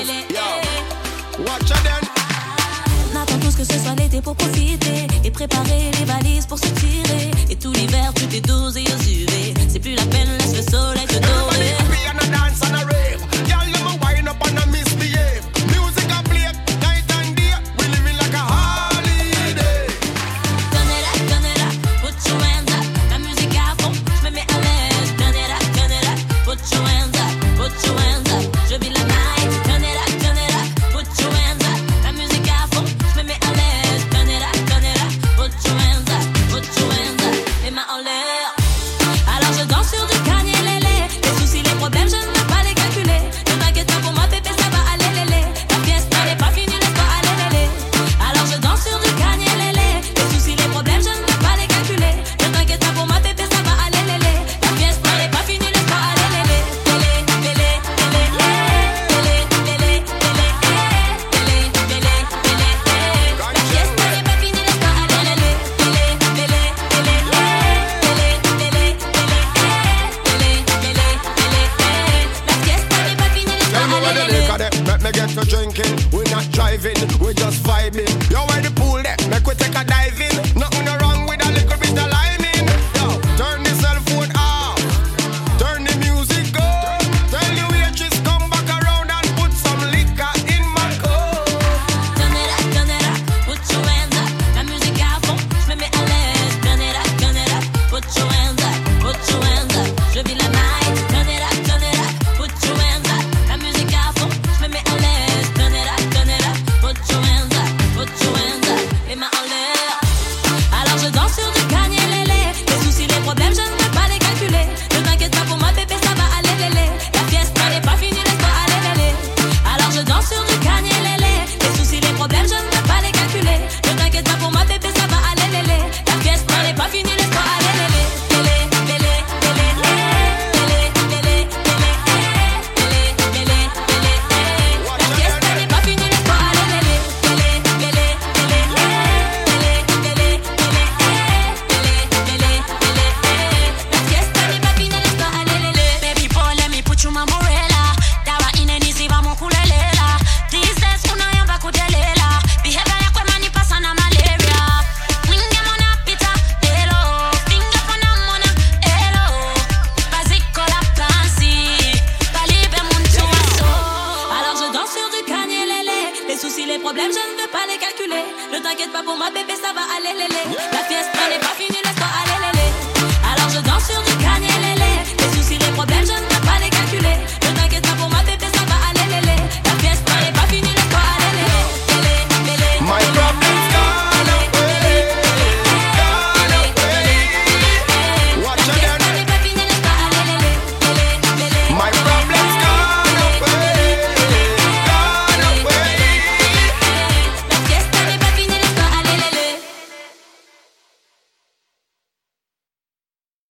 Yo, watch out then. On attend tous que ce soit l'été pour profiter et préparer les valises pour se tirer. Et tout l'hiver, tout est dosé aux UV. C'est plus la peine, laisse le soleil te dorer. Les problèmes, je ne veux pas les calculer. Ne t'inquiète pas pour moi, bébé, ça